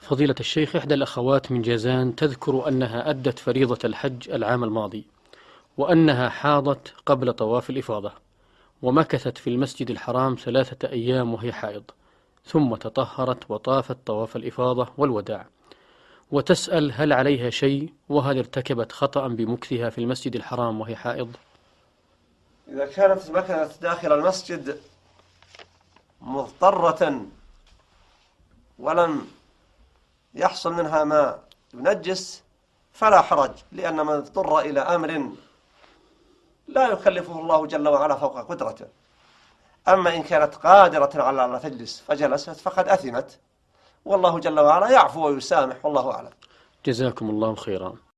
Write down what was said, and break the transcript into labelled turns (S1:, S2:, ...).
S1: فضيلة الشيخ، إحدى الأخوات من جازان تذكر أنها أدت فريضة الحج العام الماضي، وأنها حاضت قبل طواف الإفاضة، ومكثت في المسجد الحرام 3 أيام وهي حائض، ثم تطهرت وطافت طواف الإفاضة والوداع، وتسأل هل عليها شيء، وهل ارتكبت خطأ بمكثها في المسجد الحرام وهي حائض؟
S2: إذا كانت مكنت داخل المسجد مضطرة ولم يحصل منها ما ينجس فلا حرج، لأن من اضطر إلى أمر لا يكلفه الله جل وعلا فوق قدرته. أما إن كانت قادرة على أن تجلس فجلست فقد أثمت، والله جل وعلا يعفو ويسامح، والله أعلم.
S1: جزاكم الله خيرا.